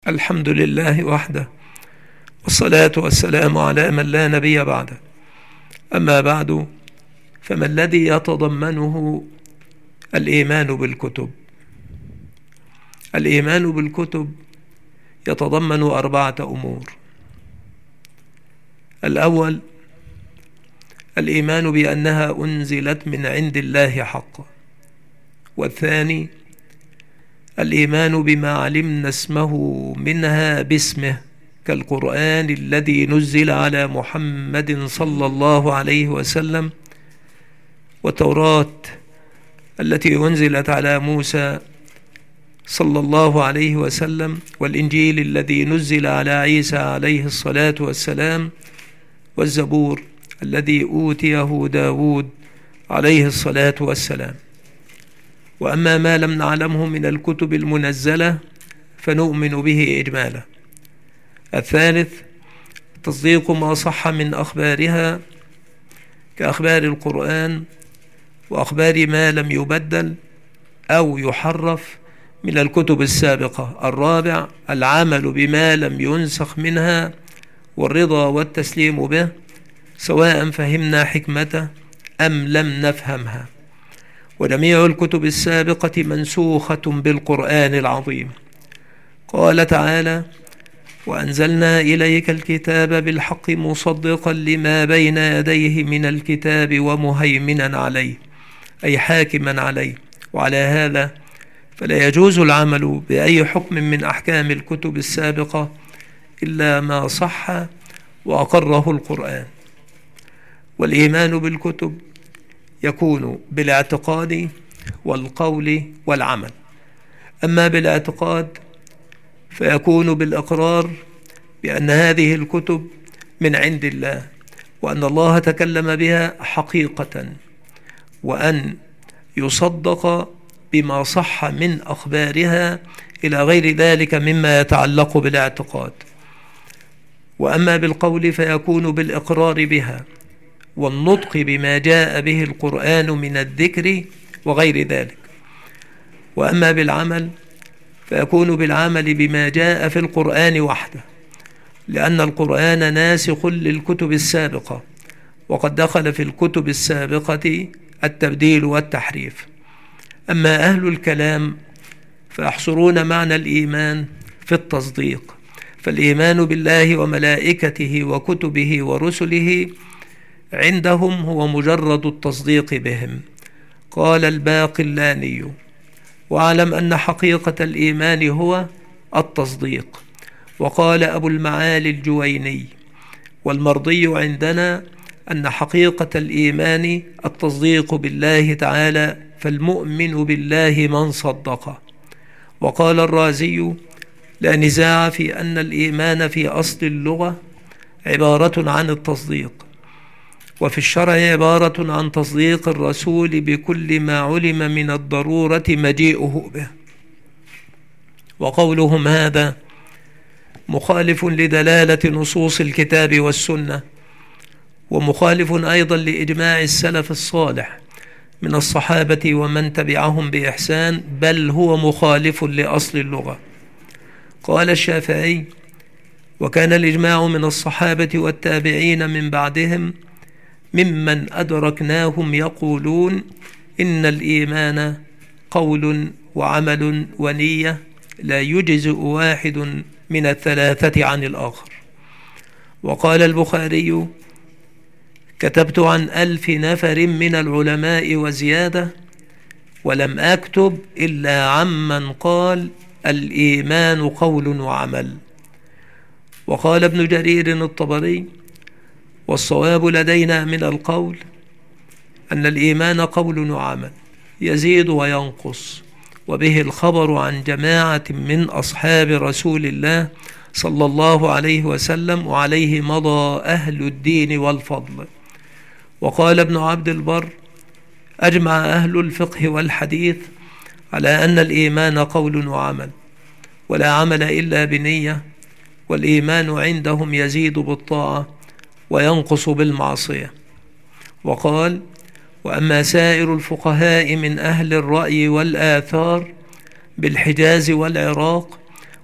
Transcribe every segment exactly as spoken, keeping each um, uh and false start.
الحمد لله وحده، والصلاة والسلام على من لا نبي بعده. أما بعد، فما الذي يتضمنه الإيمان بالكتب؟ الإيمان بالكتب يتضمن أربعة أمور. الأول، الإيمان بأنها أنزلت من عند الله حقا. والثاني، الإيمان بما علمنا اسمه منها باسمه، كالقرآن الذي نزل على محمد صلى الله عليه وسلم، والتوراة التي أنزلت على موسى صلى الله عليه وسلم، والإنجيل الذي نزل على عيسى عليه الصلاة والسلام، والزبور الذي أوتيه داود عليه الصلاة والسلام. وأما ما لم نعلمه من الكتب المنزلة فنؤمن به إجمالا. الثالث، تصديق ما صح من أخبارها كأخبار القرآن وأخبار ما لم يبدل أو يحرف من الكتب السابقة. الرابع، العمل بما لم ينسخ منها والرضا والتسليم به، سواء فهمنا حكمته أم لم نفهمها. وجميع الكتب السابقة منسوخة بالقرآن العظيم. قال تعالى: وأنزلنا إليك الكتاب بالحق مصدقا لما بين يديه من الكتاب ومهيمنا عليه، أي حاكما عليه. وعلى هذا فلا يجوز العمل بأي حكم من أحكام الكتب السابقة إلا ما صح وأقره القرآن. والإيمان بالكتب يكون بالاعتقاد والقول والعمل. أما بالاعتقاد فيكون بالإقرار بأن هذه الكتب من عند الله، وأن الله تكلم بها حقيقة، وأن يصدق بما صح من أخبارها إلى غير ذلك مما يتعلق بالاعتقاد. وأما بالقول فيكون بالإقرار بها والنطق بما جاء به القرآن من الذكر وغير ذلك. وأما بالعمل فيكون بالعمل بما جاء في القرآن وحده، لأن القرآن ناسخ للكتب السابقة، وقد دخل في الكتب السابقة التبديل والتحريف. أما أهل الكلام فيحصرون معنى الإيمان في التصديق، فالإيمان بالله وملائكته وكتبه ورسله عندهم هو مجرد التصديق بهم. قال الباقلاني: واعلم أن حقيقة الإيمان هو التصديق. وقال أبو المعالي الجويني: والمرضي عندنا أن حقيقة الإيمان التصديق بالله تعالى، فالمؤمن بالله من صدقه. وقال الرازي: لا نزاع في أن الإيمان في أصل اللغة عبارة عن التصديق، وفي الشرع عبارة عن تصديق الرسول بكل ما علم من الضرورة مجيئه به. وقولهم هذا مخالف لدلالة نصوص الكتاب والسنة، ومخالف أيضا لإجماع السلف الصالح من الصحابة ومن تبعهم بإحسان، بل هو مخالف لأصل اللغة. قال الشافعي: وكان الإجماع من الصحابة والتابعين من بعدهم ممن أدركناهم يقولون إن الإيمان قول وعمل ونية، لا يجزئ واحد من الثلاثة عن الآخر. وقال البخاري: كتبت عن ألف نفر من العلماء وزيادة، ولم أكتب إلا عمن قال الإيمان قول وعمل. وقال ابن جرير الطبري: والصواب لدينا من القول أن الإيمان قول وعمل يزيد وينقص، وبه الخبر عن جماعة من أصحاب رسول الله صلى الله عليه وسلم، وعليه مضى أهل الدين والفضل. وقال ابن عبد البر: أجمع أهل الفقه والحديث على أن الإيمان قول وعمل، ولا عمل إلا بنية، والإيمان عندهم يزيد بالطاعة وينقص بالمعصية. وقال: وأما سائر الفقهاء من أهل الرأي والآثار بالحجاز والعراق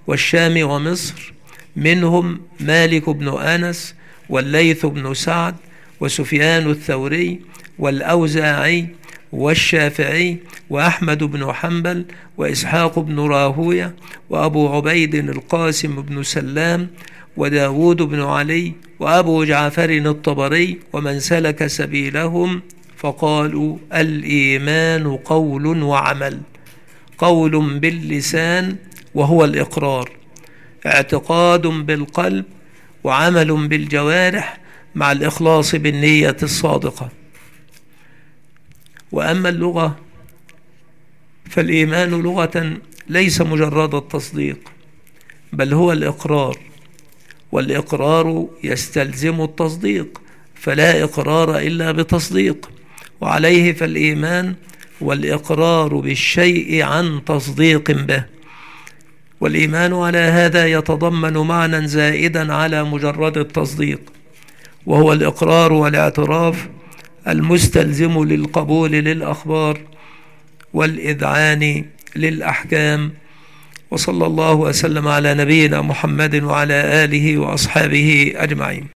والشام ومصر، منهم مالك بن أنس والليث بن سعد وسفيان الثوري والأوزاعي والشافعي وأحمد بن حنبل وإسحاق بن راهوية وأبو عبيد القاسم بن سلام وداود بن علي وأبو جعفر الطبري ومن سلك سبيلهم، فقالوا الإيمان قول وعمل. قول باللسان وهو الإقرار، اعتقاد بالقلب، وعمل بالجوارح مع الإخلاص بالنية الصادقة. وأما اللغة فالإيمان لغة ليس مجرد التصديق، بل هو الإقرار، والإقرار يستلزم التصديق، فلا إقرار إلا بتصديق. وعليه فالإيمان والإقرار بالشيء عن تصديق به. والإيمان على هذا يتضمن معنى زائدا على مجرد التصديق، وهو الإقرار والاعتراف المستلزم للقبول للأخبار والإذعان للأحكام. وصلى الله وسلم على نبينا محمد وعلى آله وأصحابه أجمعين.